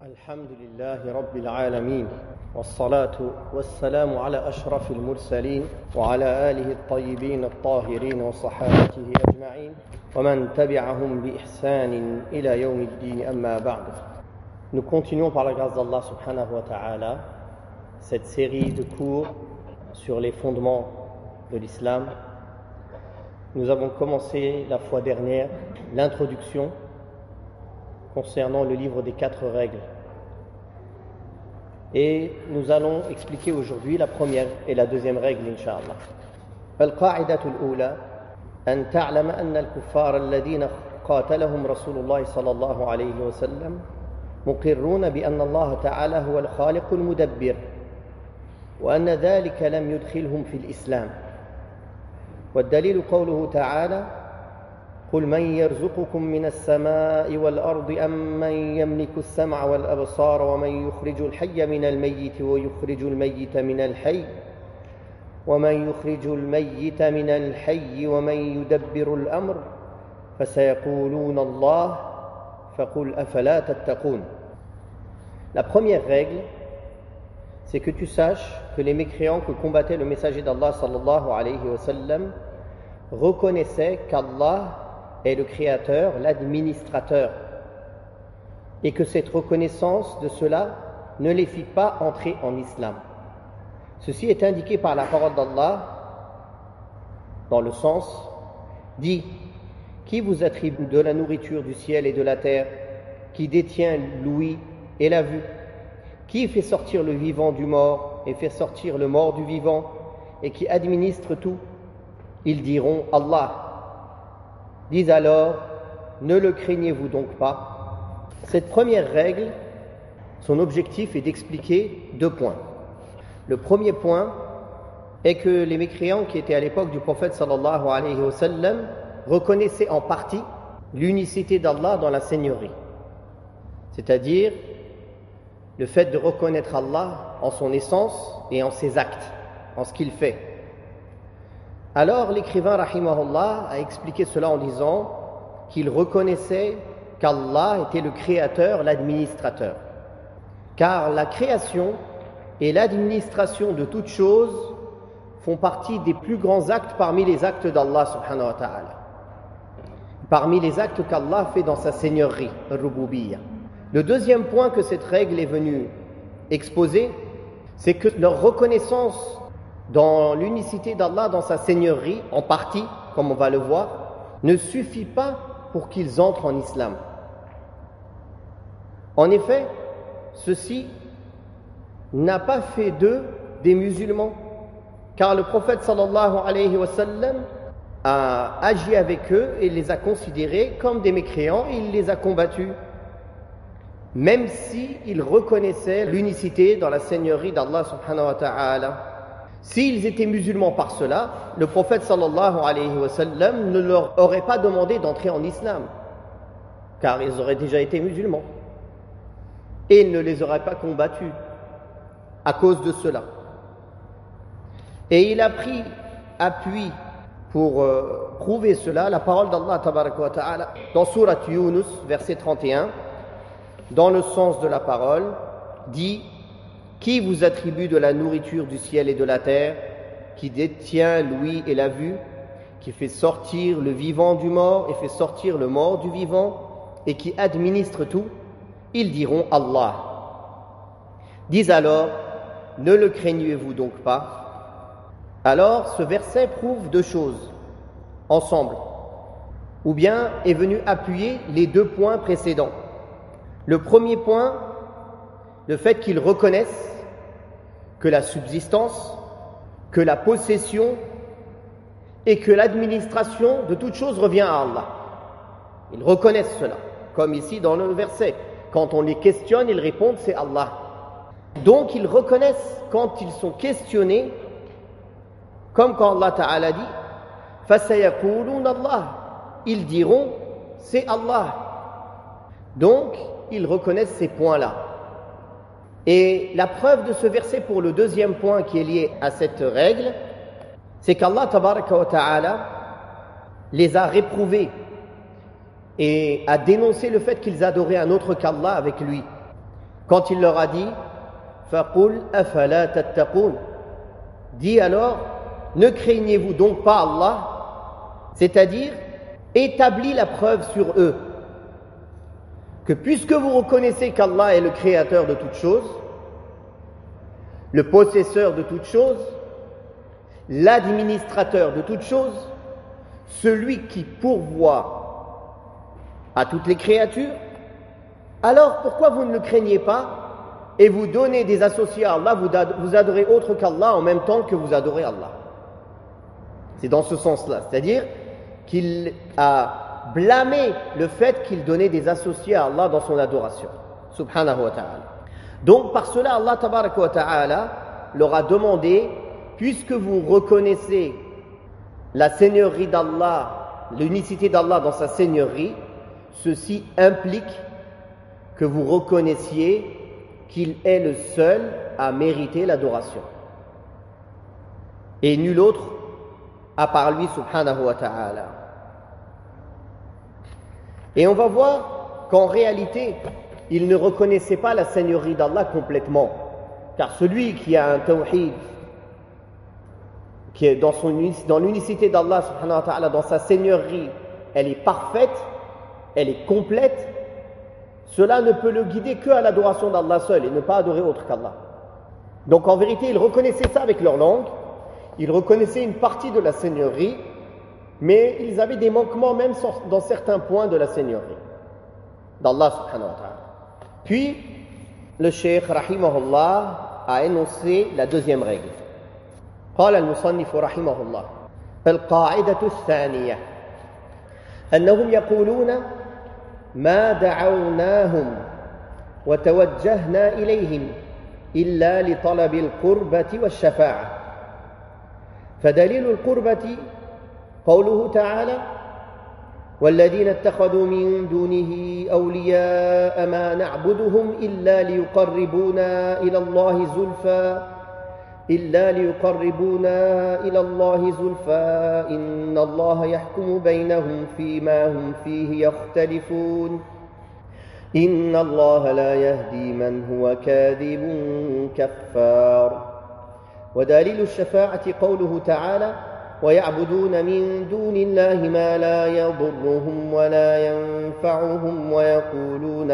الحمد لله رب العالمين والصلاة والسلام على أشرف المرسلين وعلى آله الطيبين الطاهرين وصحابته أجمعين ومن تبعهم بإحسان إلى يوم الدين أما بعد. Nous continuons par la grâce d'Allah subhanahu wa ta'ala cette série de cours sur les fondements de l'islam. Nous avons commencé la fois dernière l'introduction concernant le livre des 4 règles. Et nous allons expliquer aujourd'hui la première et la deuxième règle, Inch'Allah. القاعدة الأولى أن تعلم أن الكفار الذين قاتلهم رسول الله صلى الله عليه وسلم مقرون بأن الله تعالى هو الخالق المدبر وأن ذلك لم يدخلهم في الإسلام. والدليل قوله تعالى: قل من يرزقكم من السماء والأرض أم من يملك السمع والأبصار ومن يخرج الحي من الميت ويخرج الميت من الحي ومن يدبر الأمر فسيقولون الله فقل أفلا تتقون. La première règle, c'est que tu saches que les mécréants que combattait le messager d'Allah sallallahu alayhi wa sallam reconnaissaient qu'Allah est le créateur, l'administrateur, et que cette reconnaissance de cela ne les fit pas entrer en islam. Ceci est indiqué par la parole d'Allah dans le sens: dit, qui vous attribue de la nourriture du ciel et de la terre, qui détient l'ouïe et la vue, qui fait sortir le vivant du mort et fait sortir le mort du vivant, et qui administre tout? Ils diront Allah. Dis alors, ne le craignez-vous donc pas? Cette première règle, son objectif est d'expliquer 2 points. Le premier point est que les mécréants qui étaient à l'époque du prophète sallallahu alayhi wa sallam reconnaissaient en partie l'unicité d'Allah dans la seigneurie. C'est-à-dire le fait de reconnaître Allah en son essence et en ses actes, en ce qu'il fait. Alors l'écrivain rahimahullah a expliqué cela en disant qu'il reconnaissait qu'Allah était le créateur, l'administrateur. Car la création et l'administration de toutes choses font partie des plus grands actes parmi les actes d'Allah subhanahu wa ta'ala. Parmi les actes qu'Allah fait dans sa seigneurie, al-Rububiyyah. Le deuxième point que cette règle est venue exposer, c'est que leur reconnaissance dans l'unicité d'Allah, dans sa seigneurie, en partie, comme on va le voir, ne suffit pas pour qu'ils entrent en islam. En effet, ceci n'a pas fait d'eux des musulmans, car le prophète sallallahu alayhi wa sallam a agi avec eux et les a considérés comme des mécréants et il les a combattus, même s'ils reconnaissaient l'unicité dans la seigneurie d'Allah subhanahu wa ta'ala. S'ils étaient musulmans par cela, le prophète sallallahu alayhi wa sallam ne leur aurait pas demandé d'entrer en islam, car ils auraient déjà été musulmans. Et il ne les aurait pas combattus à cause de cela. Et il a pris appui pour prouver cela, la parole d'Allah tabaraka wa ta'ala, dans Surat Yunus, verset 31, dans le sens de la parole, dit: qui vous attribue de la nourriture du ciel et de la terre, qui détient l'ouïe et la vue, qui fait sortir le vivant du mort et fait sortir le mort du vivant, et qui administre tout? Ils diront Allah. Dis alors, ne le craignez-vous donc pas? Alors, ce verset prouve 2 choses ensemble, ou bien est venu appuyer les 2 points précédents. Le premier point, le fait qu'ils reconnaissent que la subsistance, que la possession et que l'administration de toutes choses revient à Allah. Ils reconnaissent cela, comme ici dans le verset. Quand on les questionne, ils répondent: c'est Allah. Donc ils reconnaissent quand ils sont questionnés, comme quand Allah Ta'ala dit: فَسَيَقُولُونَ اللَّهِ. Ils diront: c'est Allah. Donc ils reconnaissent ces points-là. Et la preuve de ce verset pour le deuxième point qui est lié à cette règle, c'est qu'Allah tabaraka wa ta'ala les a réprouvés et a dénoncé le fait qu'ils adoraient un autre qu'Allah avec lui. quand il leur a dit فَقُلْ أَفَلَا تَتَّقُونَ, dit alors, ne craignez-vous donc pas Allah, c'est-à-dire établis la preuve sur eux, que puisque vous reconnaissez qu'Allah est le créateur de toutes choses, le possesseur de toutes choses, l'administrateur de toutes choses, celui qui pourvoit à toutes les créatures, alors pourquoi vous ne le craignez pas et vous donnez des associés à Allah, vous adorez autre qu'Allah en même temps que vous adorez Allah? C'est dans ce sens-là, c'est-à-dire qu'il a blâmé le fait qu'il donnait des associés à Allah dans son adoration, subhanahu wa ta'ala. Donc par cela, Allah tabaraka wa ta'ala leur a demandé, puisque vous reconnaissez la seigneurie d'Allah, l'unicité d'Allah dans sa seigneurie, ceci implique que vous reconnaissiez qu'il est le seul à mériter l'adoration. Et nul autre à part lui, subhanahu wa ta'ala. Et on va voir qu'en réalité, il ne reconnaissait pas la seigneurie d'Allah complètement. Car celui qui a un tawhid, qui est dans l'unicité d'Allah, subhanahu wa ta'ala, dans sa seigneurie, elle est parfaite, elle est complète, cela ne peut le guider qu'à l'adoration d'Allah seul et ne pas adorer autre qu'Allah. Donc en vérité, ils reconnaissaient ça avec leur langue, ils reconnaissaient une partie de la seigneurie, mais ils avaient des manquements même dans certains points de la seigneurie d'Allah subhanahu wa ta'ala. Puis, le cheikh rahimahullah a énoncé la deuxième règle. قال المصنف رحمه الله القاعدة الثانية أنهم يقولون ما دعوناهم وتوجهنا إليهم إلا لطلب القربة والشفاعة فدليل القربة قوله تعالى والذين اتخذوا من دونه أولياء ما نعبدهم إلا ليقربونا إلى الله زلفى إن الله يحكم بينهم فيما هم فيه يختلفون إن الله لا يهدي من هو كاذب كفار ودليل الشفاعة قوله تعالى ويعبدون من دون الله ما لا يضرهم ولا ينفعهم ويقولون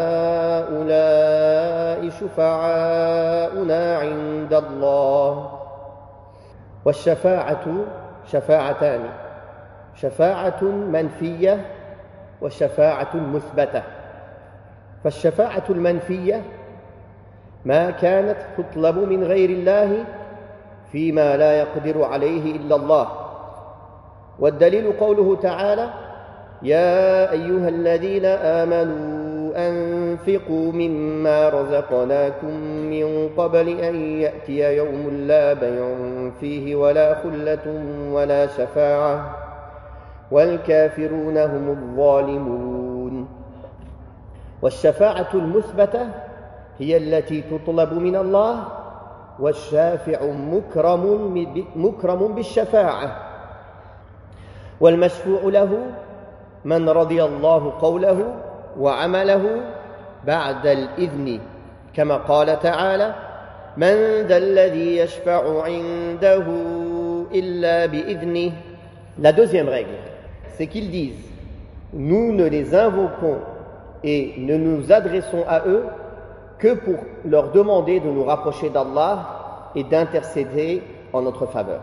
هؤلاء شفعاؤنا عند الله والشفاعة شفاعتان شفاعة منفية وشفاعة مثبتة فالشفاعة المنفية ما كانت تطلب من غير الله فيما لا يقدر عليه إلا الله والدليل قوله تعالى يا أيها الذين آمنوا أنفقوا مما رزقناكم من قبل أن يأتي يوم لا بيع فيه ولا خلة ولا شفاعة والكافرون هم الظالمون والشفاعة المثبتة هي التي تطلب من الله والشافع مكرم بالشفاعة والمشفوع له من رضي الله قوله وعمله بعد الإذن كما قال تعالى من ذا الذي يشفع عنده إلا بإذنه. La deuxième règle, c'est qu'ils disent nous ne les invoquons et ne nous adressons à eux que pour leur demander de nous rapprocher d'Allah et d'intercéder en notre faveur.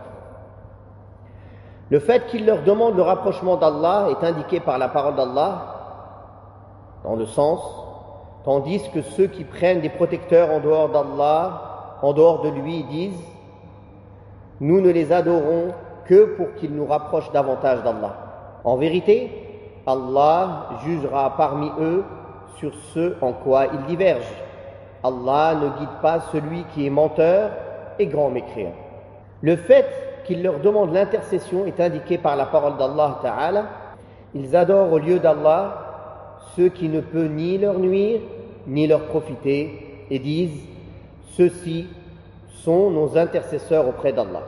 Le fait qu'ils leur demandent le rapprochement d'Allah est indiqué par la parole d'Allah dans le sens, tandis que ceux qui prennent des protecteurs en dehors d'Allah, en dehors de lui, disent nous ne les adorons que pour qu'ils nous rapprochent davantage d'Allah. En vérité, Allah jugera parmi eux sur ce en quoi ils divergent. Allah ne guide pas celui qui est menteur et grand mécréant. Le fait qu'ils leur demandent l'intercession est indiqué par la parole d'Allah Ta'ala. Ils adorent au lieu d'Allah ceux qui ne peuvent ni leur nuire ni leur profiter et disent ceux-ci sont nos intercesseurs auprès d'Allah.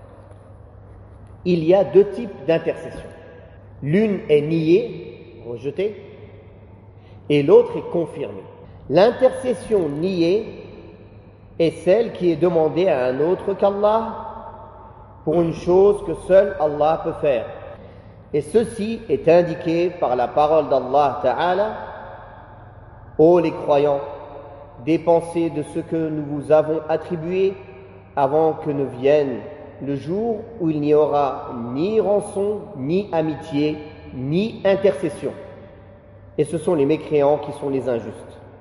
Il y a deux types d'intercession. L'une est niée, rejetée, et l'autre est confirmée. L'intercession niée est celle qui est demandée à un autre qu'Allah pour une chose que seul Allah peut faire. Et ceci est indiqué par la parole d'Allah Ta'ala: ô les croyants, dépensez de ce que nous vous avons attribué avant que ne vienne le jour où il n'y aura ni rançon, ni amitié, ni intercession. Et ce sont les mécréants qui sont les injustes.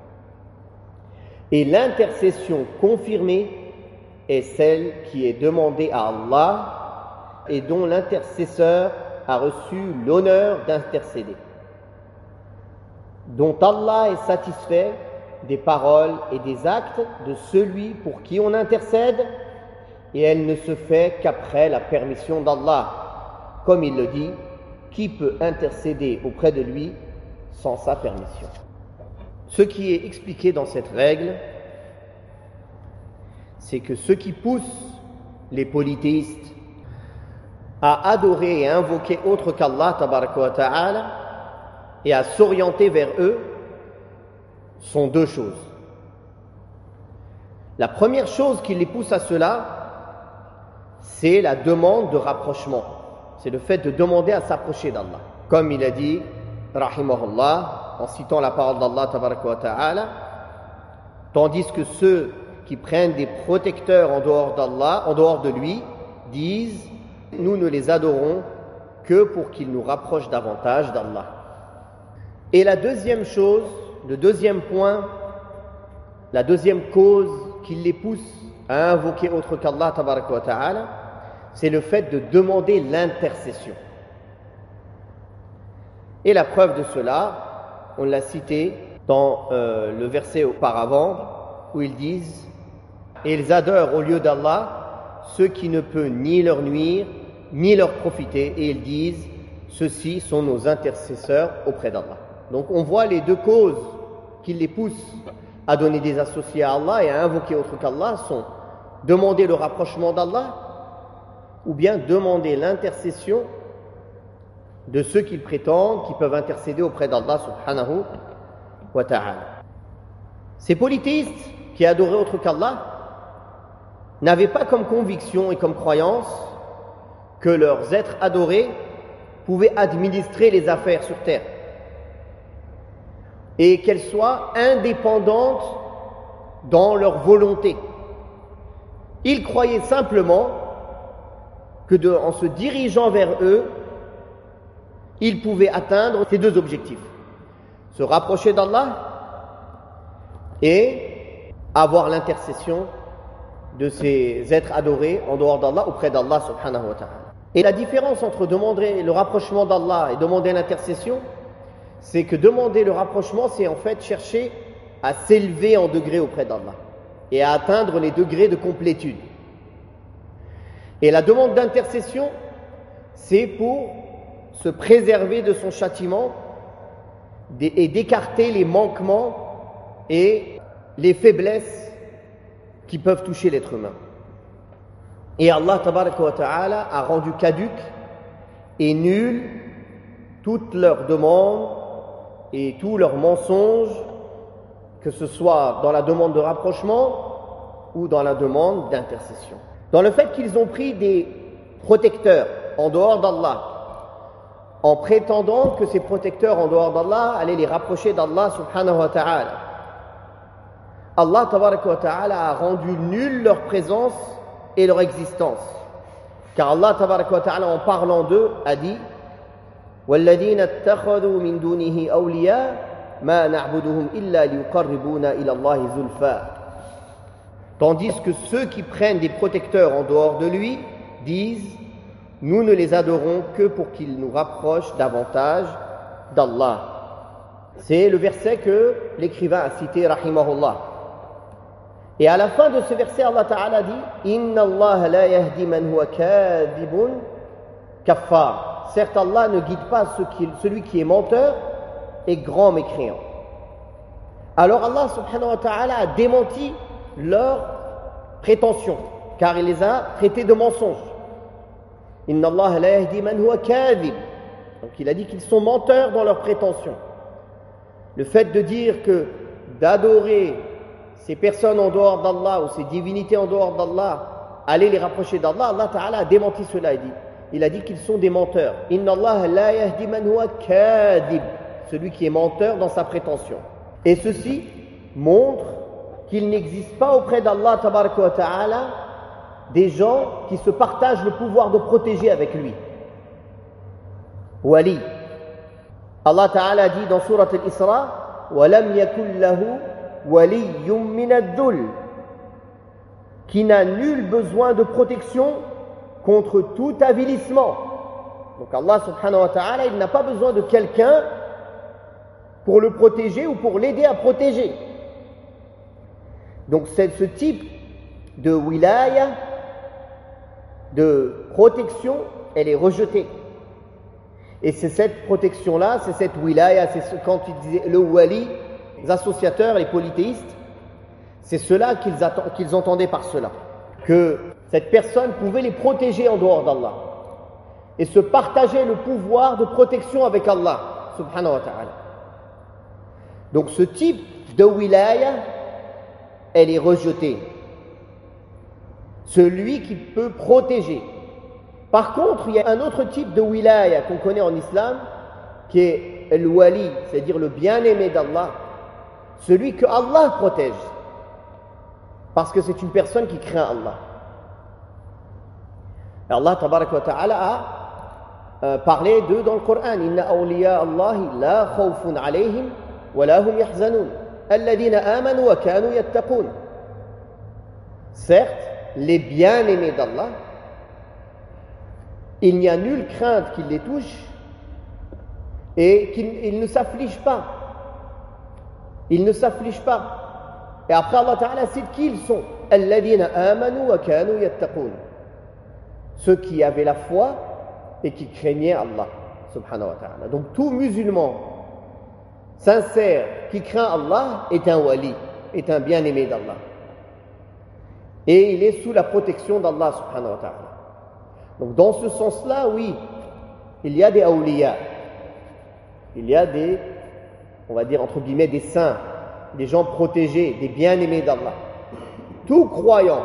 Et l'intercession confirmée est celle qui est demandée à Allah et dont l'intercesseur a reçu l'honneur d'intercéder, dont Allah est satisfait des paroles et des actes de celui pour qui on intercède, et elle ne se fait qu'après la permission d'Allah. Comme il le dit, qui peut intercéder auprès de lui sans sa permission? Ce qui est expliqué dans cette règle, c'est que ce qui pousse les polythéistes à adorer et à invoquer autre qu'Allah tabaraka wa ta'ala et à s'orienter vers eux sont deux choses. La première chose qui les pousse à cela, c'est la demande de rapprochement. C'est le fait de demander à s'approcher d'Allah. Comme il a dit, rahimahullah, en citant la parole d'Allah tabaraka wa ta'ala, tandis que ceux qui prennent des protecteurs en dehors d'Allah, en dehors de lui, disent: nous ne les adorons que pour qu'ils nous rapprochent davantage d'Allah. Et la deuxième chose, le deuxième point, la deuxième cause qui les pousse à invoquer autre qu'Allah tabaraka wa ta'ala, c'est le fait de demander l'intercession. Et la preuve de cela, on l'a cité dans le verset auparavant, où ils disent: et ils adorent au lieu d'Allah ceux qui ne peuvent ni leur nuire ni leur profiter, et ils disent: ceux-ci sont nos intercesseurs auprès d'Allah. Donc on voit les deux causes qui les poussent à donner des associés à Allah et à invoquer autre qu'Allah sont demander le rapprochement d'Allah ou bien demander l'intercession de ceux qu'ils prétendent qui peuvent intercéder auprès d'Allah subhanahu wa ta'ala. Ces polythéistes qui adoraient autre qu'Allah n'avaient pas comme conviction et comme croyance que leurs êtres adorés pouvaient administrer les affaires sur terre et qu'elles soient indépendantes dans leur volonté. Ils croyaient simplement que en se dirigeant vers eux, ils pouvaient atteindre ces deux objectifs: se rapprocher d'Allah et avoir l'intercession de ces êtres adorés en dehors d'Allah auprès d'Allah subhanahu wa ta'ala. Et la différence entre demander le rapprochement d'Allah et demander l'intercession, c'est que demander le rapprochement, c'est en fait chercher à s'élever en degré auprès d'Allah et à atteindre les degrés de complétude. Et la demande d'intercession, c'est pour se préserver de son châtiment et d'écarter les manquements et les faiblesses qui peuvent toucher l'être humain. Et Allah tabaraka wa ta'ala a rendu caduque et nul toutes leurs demandes et tous leurs mensonges, que ce soit dans la demande de rapprochement ou dans la demande d'intercession. Dans le fait qu'ils ont pris des protecteurs en dehors d'Allah, en prétendant que ces protecteurs en dehors d'Allah allaient les rapprocher d'Allah subhanahu wa ta'ala, Allah tabaraka wa ta'ala a rendu nulle leur présence et leur existence. Car Allah tabaraka wa ta'ala, en parlant d'eux, a dit: وَالَّذِينَ اتَّخَذُوا مِن دُونِهِ أَوْلِيَاءَ مَا نَعْبُدُهُمْ إِلَّا لِيُقَرِّبُونَا إِلَى اللَّهِ زُلْفَىٰ. Tandis que ceux qui prennent des protecteurs en dehors de lui disent: nous ne les adorons que pour qu'ils nous rapprochent davantage d'Allah. C'est le verset que l'écrivain a cité, rahimahullah. Et à la fin de ce verset, Allah Ta'ala dit: Inna Allah la yahdi man huwa kadhibun kaffar. Certes, Allah ne guide pas celui qui est menteur et grand mécréant. Alors Allah subhanahu wa ta'ala a démenti leurs prétentions, car il les a traités de mensonges. Inna Allah la yahdi man huwa kadhib. Donc il a dit qu'ils sont menteurs dans leurs prétentions. Le fait de dire que d'adorer ces personnes en dehors d'Allah ou ces divinités en dehors d'Allah, aller les rapprocher d'Allah, Allah Ta'ala a démenti cela. Il a dit qu'ils sont des menteurs. Inna Allah la yahdi man huwa kadhib, celui qui est menteur dans sa prétention. Et ceci montre qu'il n'existe pas auprès d'Allah Tabaraka wa Ta'ala des gens qui se partagent le pouvoir de protéger avec lui. Wali. Allah Ta'ala dit dans Surat Al-Isra, وَلَمْ يَكُنْ لَهُ وَلِيٌّ مِّنَ الذُّلِّ, qui n'a nul besoin de protection contre tout avilissement. Donc Allah Subhanahu wa Ta'ala, il n'a pas besoin de quelqu'un pour le protéger ou pour l'aider à protéger. Donc ce type de wilaya, de protection, elle est rejetée. Et c'est cette protection-là, c'est cette wilaya, c'est quand tu disais le wali, les associateurs, les polythéistes, c'est cela qu'ils entendaient par cela. Que cette personne pouvait les protéger en dehors d'Allah. Et se partager le pouvoir de protection avec Allah, subhanahu wa ta'ala. Donc ce type de wilaya, elle est rejetée. Celui qui peut protéger. Par contre, il y a un autre type de wilaya qu'on connaît en islam, qui est le wali, c'est-à-dire le bien-aimé d'Allah, celui que Allah protège, parce que c'est une personne qui craint Allah. Et Allah tabaraka wa ta'ala a parlé d'eux dans le Coran. Inna awliya Allahi la khawfun alayhim wa la hum yahzanun alladhina amanu wa kanu yattaqun. Certes, les bien-aimés d'Allah, il n'y a nulle crainte qui les touche et qu'ils ne s'affligent pas. Ils ne s'affligent pas. Et après Allah Ta'ala cite qui ils sont. Alladhina amanu wa kanu yattaqun. Ceux qui avaient la foi et qui craignaient Allah subhanahu wa ta'ala. Donc tout musulman sincère qui craint Allah est un wali, est un bien-aimé d'Allah. Et il est sous la protection d'Allah subhanahu wa ta'ala. Donc dans ce sens-là, oui, il y a des awliya. Il y a des, on va dire entre guillemets, des saints, des gens protégés, des bien-aimés d'Allah. Tout croyant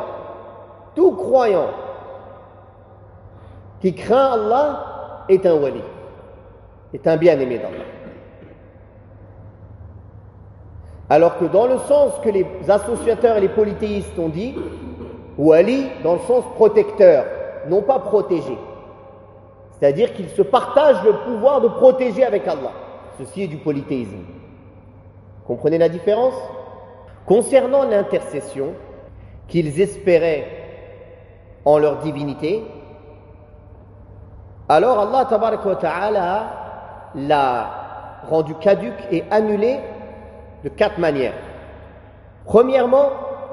qui craint Allah est un wali, est un bien-aimé d'Allah. Alors que dans le sens que les associateurs et les polythéistes ont dit, wali dans le sens protecteur, non pas protégé. C'est-à-dire qu'ils se partagent le pouvoir de protéger avec Allah. Ceci est du polythéisme. Comprenez la différence? Concernant l'intercession qu'ils espéraient en leur divinité, alors Allah tabaraka wa ta'ala l'a rendu caduque et annulé de 4 manières. Premièrement,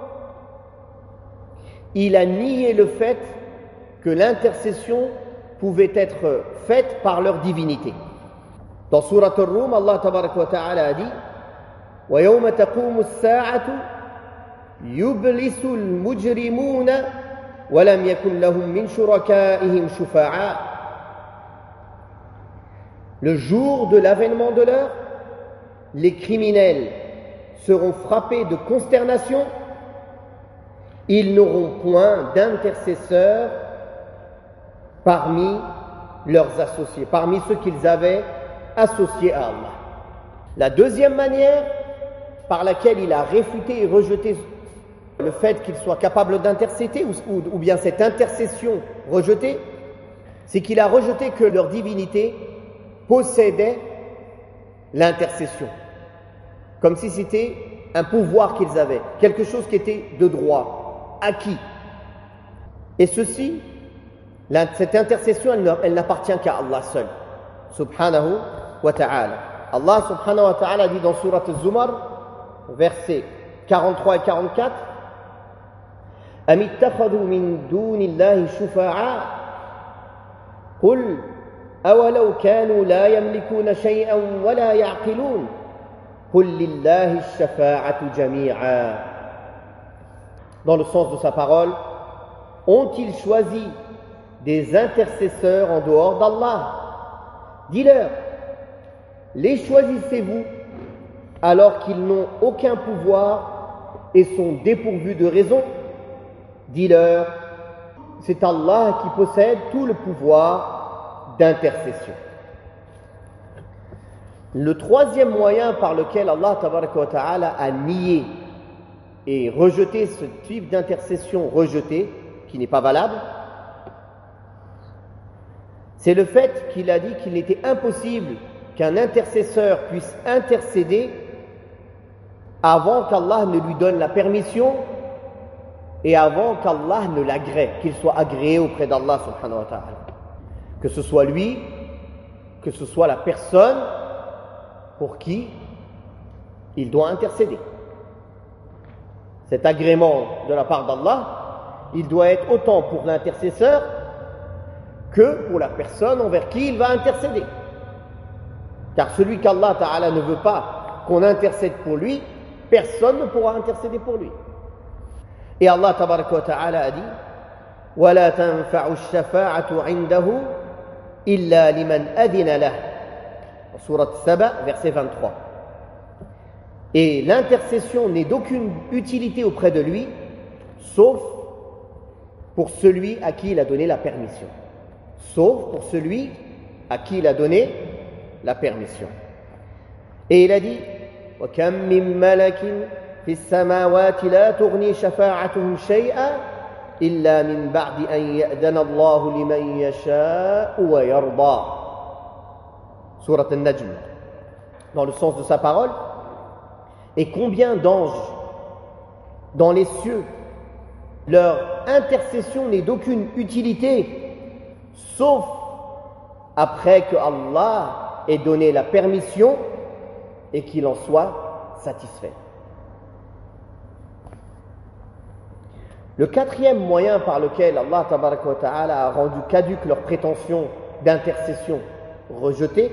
il a nié le fait que l'intercession pouvait être faite par leur divinité. Dans Surat Ar-Rum, Allah tabaraka wa ta'ala a dit وَيَوْمَ تَقُومُ السَّاعَةُ يُبْلِسُ الْمُجْرِمُونَ وَلَمْ يَكُنْ لَهُمْ مِنْ شُرَكَائِهِمْ شُفَعَاء. Le jour de l'avènement de l'heure, les criminels seront frappés de consternation. Ils n'auront point d'intercesseurs parmi leurs associés, parmi ceux qu'ils avaient associés à Allah. La deuxième manière par laquelle il a réfuté et rejeté le fait qu'il soit capable d'intercéder, ou bien cette intercession rejetée, c'est qu'il a rejeté que leur divinité possédait l'intercession, comme si c'était un pouvoir qu'ils avaient, quelque chose qui était de droit, acquis. Et ceci, cette intercession, elle n'appartient qu'à Allah seul, subhanahu wa ta'ala. Allah subhanahu wa ta'ala dit dans Surat Az-Zumar, versets 43 et 44, أَمِ اتَّخَذُوا مِن دُونِ اللَّهِ شُفَعَاءَ قُلْ أَوَلَوْ كَانُوا لَا يَمْلِكُونَ شَيْئًا وَلَا يَعْقِلُونَ قُلْ لِلَّهِ الشَّفَاعَةُ جَمِيعًا. Dans le sens de sa parole, ont-ils choisi des intercesseurs en dehors d'Allah? Dis-leur, les choisissez-vous alors qu'ils n'ont aucun pouvoir et sont dépourvus de raison, dis-leur, c'est Allah qui possède tout le pouvoir d'intercession. Le troisième moyen par lequel Allah tabaraka wa ta'ala a nié et rejeté ce type d'intercession rejetée, qui n'est pas valable, c'est le fait qu'il a dit qu'il était impossible qu'un intercesseur puisse intercéder avant qu'Allah ne lui donne la permission et avant qu'Allah ne l'agrée, qu'il soit agréé auprès d'Allah subhanahu wa ta'ala. Que ce soit lui, que ce soit la personne pour qui il doit intercéder. Cet agrément de la part d'Allah, il doit être autant pour l'intercesseur que pour la personne envers qui il va intercéder. Car celui qu'Allah Ta'ala ne veut pas qu'on intercède pour lui, personne ne pourra intercéder pour lui. Et Allah Tabaraka wa Ta'ala a dit وَلَا تَنْفَعُ الشَّفَاعَةُ عِنْدَهُ إِلَّا لِمَنْ أَذِنَ لَهُ. Sourate Saba, verset 23. Et l'intercession n'est d'aucune utilité auprès de lui, sauf pour celui à qui il a donné la permission. Sauf pour celui à qui il a donné la permission. Et il a dit وَكَمْ مِنْ مَلَكٍ فِي السَّمَاوَاتِ لَا تُغْنِي شَفَاعَتُهُمْ شَيْئًا إِلَّا مِنْ بَعْدِ أَنْ يَأْذَنَ اللَّهُ لِمَنْ يَشَاءُ وَيَرْضَى. Sourate An-Najm. Dans le sens de sa parole, et combien d'anges dans les cieux, leur intercession n'est d'aucune utilité, sauf après que Allah ait donné la permission et qu'il en soit satisfait. Le quatrième moyen par lequel Allah tabaraka wa ta'ala a rendu caduque leur prétention d'intercession rejetée,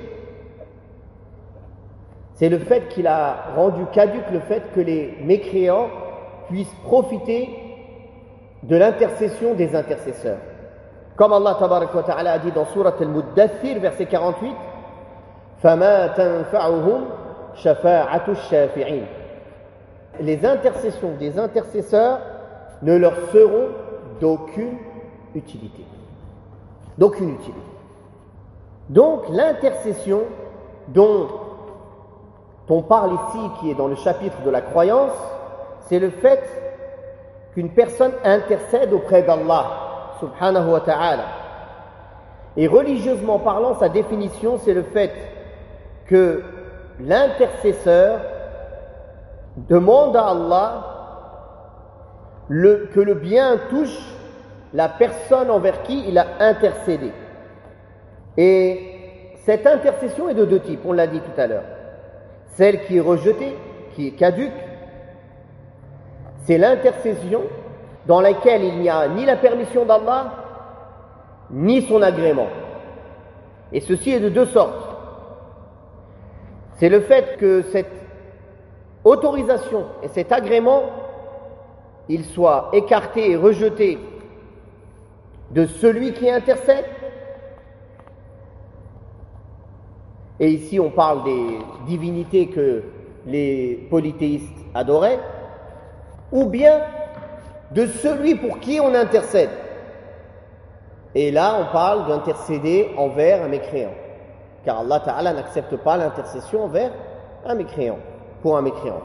c'est le fait qu'il a rendu caduque le fait que les mécréants puissent profiter de l'intercession des intercesseurs. Comme Allah tabaraka wa ta'ala a dit dans Sourate Al-Muddathir, verset 48, فَمَا تَنْفَعُهُمْ شَفَاعَةُ الشَّافِعِينَ. Les intercessions des intercesseurs ne leur seront d'aucune utilité. D'aucune utilité. Donc l'intercession dont on parle ici, qui est dans le chapitre de la croyance, c'est le fait qu'une personne intercède auprès d'Allah subhanahu wa ta'ala. Et religieusement parlant, sa définition, c'est le fait que l'intercesseur demande à Allah que le bien touche la personne envers qui il a intercédé. Et cette intercession est de deux types, on l'a dit tout à l'heure. Celle qui est rejetée, qui est caduque, c'est l'intercession dans laquelle il n'y a ni la permission d'Allah, ni son agrément. Et ceci est de deux sortes. C'est le fait que cette autorisation et cet agrément, il soit écarté et rejeté de celui qui intercède. Et ici on parle des divinités que les polythéistes adoraient, ou bien de celui pour qui on intercède. Et là on parle d'intercéder envers un mécréant, car Allah Ta'ala n'accepte pas l'intercession envers un mécréant, pour un mécréant.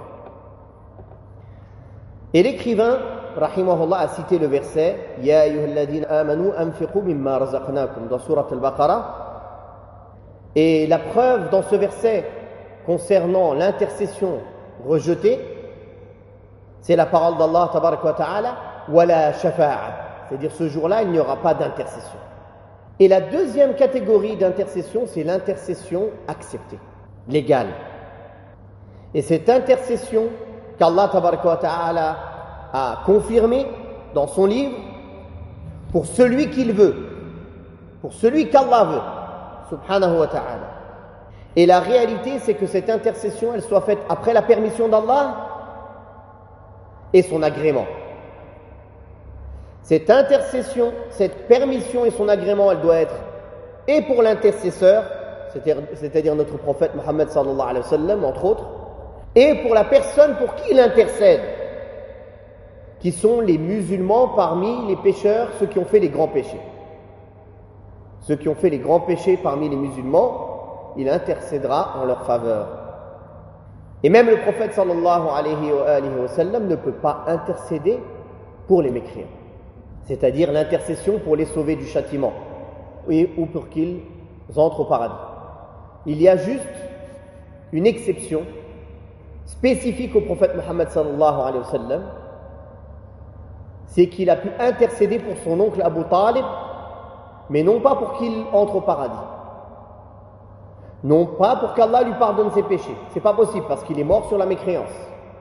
Et l'écrivain, rahimahullah, a cité le verset Ya ayyuhalladhina amanu anfiqu mimma razaqnakum dans Sourate Al-Baqarah. Et la preuve dans ce verset concernant l'intercession rejetée, c'est la parole d'Allah tabaraka wa ta'ala wala shafa'a, c'est-à-dire ce jour-là il n'y aura pas d'intercession. Et la deuxième catégorie d'intercession, c'est l'intercession acceptée, légale. Et cette intercession qu'Allah tabaraka wa ta'ala a confirmée dans son livre pour celui qu'il veut, pour celui qu'Allah veut subhanahu wa ta'ala. Et la réalité, c'est que cette intercession, elle soit faite après la permission d'Allah et son agrément. Cette intercession, cette permission et son agrément, elle doit être et pour l'intercesseur, c'est-à-dire notre prophète Mohammed sallallahu alayhi wa sallam, entre autres, et pour la personne pour qui il intercède, qui sont les musulmans parmi les pécheurs, ceux qui ont fait les grands péchés. Ceux qui ont fait les grands péchés parmi les musulmans, il intercédera en leur faveur. Et même le prophète sallallahu alayhi wa sallam ne peut pas intercéder pour les mécréants, c'est-à-dire l'intercession pour les sauver du châtiment ou pour qu'ils entrent au paradis. Il y a juste une exception spécifique au prophète Mohammed sallallahu alayhi wa sallam, c'est qu'il a pu intercéder pour son oncle Abu Talib, mais non pas pour qu'il entre au paradis, non pas pour qu'Allah lui pardonne ses péchés, c'est pas possible parce qu'il est mort sur la mécréance,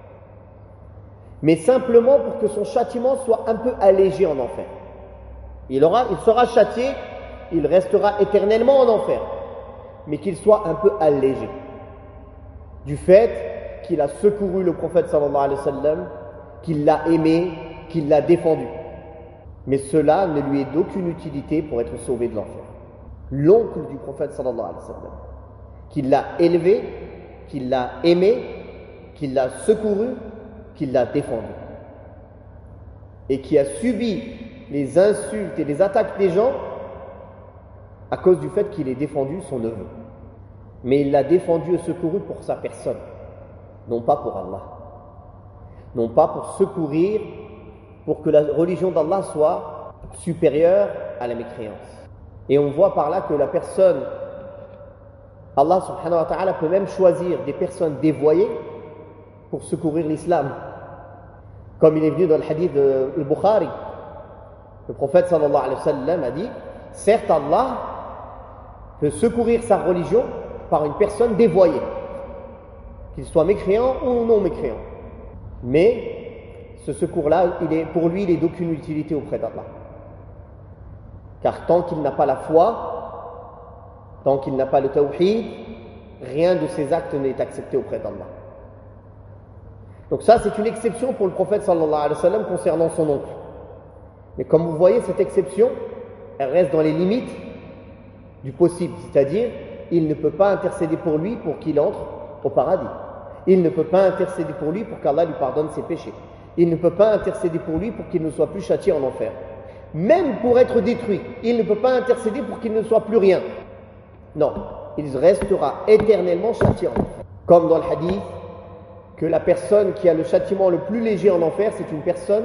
mais simplement pour que son châtiment soit un peu allégé en enfer. Il sera châtié, il restera éternellement en enfer, mais qu'il soit un peu allégé du fait qu'il a secouru le prophète sallallahu alayhi wa sallam, qu'il l'a aimé, qu'il l'a défendu. Mais cela ne lui est d'aucune utilité pour être sauvé de l'enfer. L'oncle du prophète sallallahu alayhi wa sallam, qui l'a élevé, qui l'a aimé, qui l'a secouru, qui l'a défendu, et qui a subi les insultes et les attaques des gens à cause du fait qu'il ait défendu son neveu. Mais il l'a défendu et secouru pour sa personne, non pas pour Allah, non pas pour secourir, pour que la religion d'Allah soit supérieure à la mécréance. Et on voit par là que la personne, Allah subhanahu wa ta'ala peut même choisir des personnes dévoyées pour secourir l'islam. Comme il est venu dans le hadith de Bukhari, le prophète sallallahu alayhi wa sallam a dit, certes Allah peut secourir sa religion par une personne dévoyée, qu'il soit mécréant ou non mécréant. Mais ce secours-là, pour lui, il est d'aucune utilité auprès d'Allah. Car tant qu'il n'a pas la foi, tant qu'il n'a pas le tawhid, rien de ses actes n'est accepté auprès d'Allah. Donc ça, c'est une exception pour le prophète sallallahu alayhi wa sallam concernant son oncle. Mais comme vous voyez, cette exception, elle reste dans les limites du possible, c'est-à-dire, il ne peut pas intercéder pour lui pour qu'il entre au paradis. Il ne peut pas intercéder pour lui pour qu'Allah lui pardonne ses péchés. Il ne peut pas intercéder pour lui pour qu'il ne soit plus châtié en enfer. Même pour être détruit, il ne peut pas intercéder pour qu'il ne soit plus rien. Non, il restera éternellement châtié en enfer. Comme dans le hadith, que la personne qui a le châtiment le plus léger en enfer, c'est une personne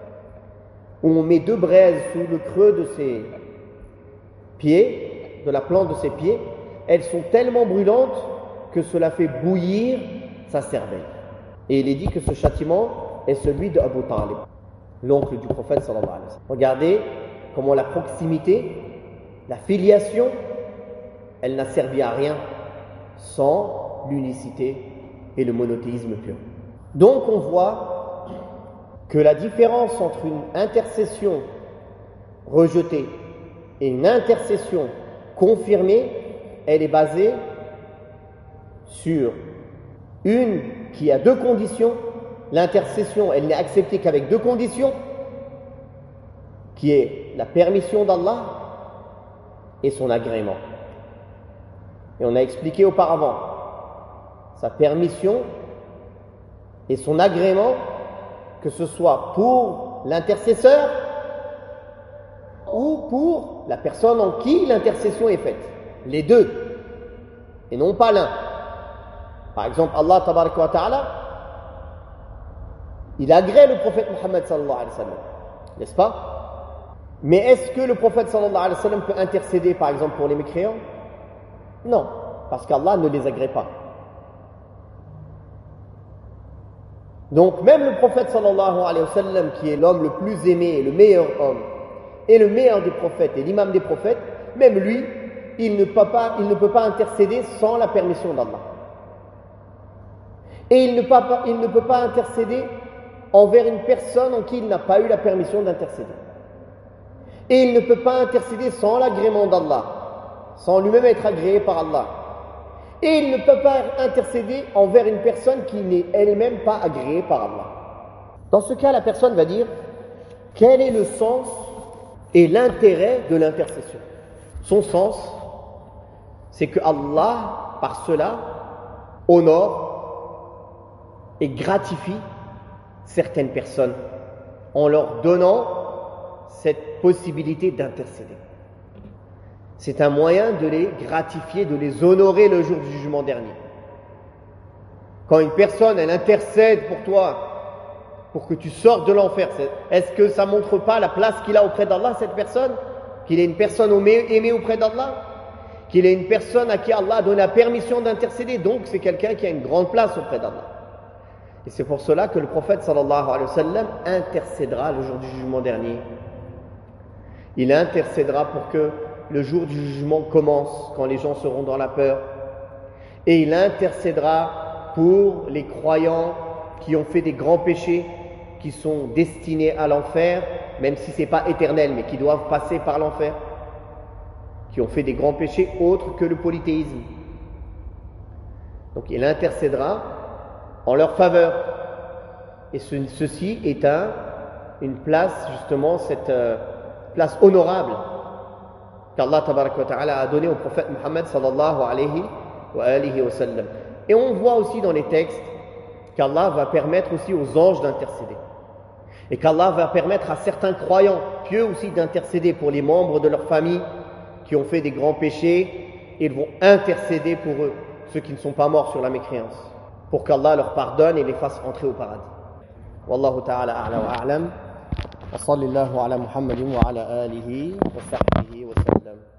où on met 2 braises sous le creux de ses pieds, de la plante de ses pieds. Elles sont tellement brûlantes que cela fait bouillir sa cervelle. Et il est dit que ce châtiment est celui de Abu Talib, l'oncle du prophète sallallahu alayhi wa sallam. Regardez comment la proximité, la filiation, elle n'a servi à rien sans l'unicité et le monothéisme pur. Donc on voit que la différence entre une intercession rejetée et une intercession confirmée, elle est basée sur une qui a 2 conditions. L'intercession, elle n'est acceptée qu'avec 2 conditions, qui est la permission d'Allah et son agrément. Et on a expliqué auparavant, sa permission et son agrément, que ce soit pour l'intercesseur ou pour la personne en qui l'intercession est faite. Les 2, et non pas l'un. Par exemple, Allah tabaraka wa ta'ala, il agrée le prophète Mohammed sallallahu alayhi wa sallam, n'est-ce pas? Mais est-ce que le prophète sallallahu alayhi wa sallam peut intercéder par exemple pour les mécréants? Non, parce qu'Allah ne les agrée pas. Donc même le prophète sallallahu alayhi wa sallam, qui est l'homme le plus aimé, le meilleur homme, et le meilleur des prophètes, et l'imam des prophètes, même lui, il ne peut pas intercéder sans la permission d'Allah. Et il ne peut pas intercéder envers une personne en qui il n'a pas eu la permission d'intercéder. Et il ne peut pas intercéder sans l'agrément d'Allah, sans lui-même être agréé par Allah. Et il ne peut pas intercéder envers une personne qui n'est elle-même pas agréée par Allah. Dans ce cas, la personne va dire, quel est le sens et l'intérêt de l'intercession? Son sens, c'est que Allah, par cela, honore et gratifie certaines personnes en leur donnant cette possibilité d'intercéder. C'est un moyen de les gratifier, de les honorer le jour du jugement dernier. Quand une personne, elle intercède pour toi, pour que tu sortes de l'enfer, est-ce que ça ne montre pas la place qu'il a auprès d'Allah, cette personne? Qu'il est une personne aimée auprès d'Allah? Qu'il est une personne à qui Allah a donné la permission d'intercéder? Donc c'est quelqu'un qui a une grande place auprès d'Allah. Et c'est pour cela que le prophète sallallahu alayhi wa sallam intercédera le jour du jugement dernier. Il intercédera pour que le jour du jugement commence, quand les gens seront dans la peur. Et il intercédera pour les croyants qui ont fait des grands péchés, qui sont destinés à l'enfer, même si ce n'est pas éternel, mais qui doivent passer par l'enfer, qui ont fait des grands péchés autres que le polythéisme. Donc il intercédera en leur faveur. Et ceci est une place, justement, cette place honorable qu'Allah tabaraka wa ta'ala a donnée au prophète Muhammad sallallahu alayhi wa sallam. Et on voit aussi dans les textes qu'Allah va permettre aussi aux anges d'intercéder. Et qu'Allah va permettre à certains croyants pieux aussi d'intercéder pour les membres de leur famille qui ont fait des grands péchés, et ils vont intercéder pour eux, ceux qui ne sont pas morts sur la mécréance, pour qu'Allah leur pardonne et les fasse entrer au paradis. Wallahu ta'ala a'la wa a'lam. Wa sallallahu ala Muhammadin wa ala alihi wa sahbihi wa sallam.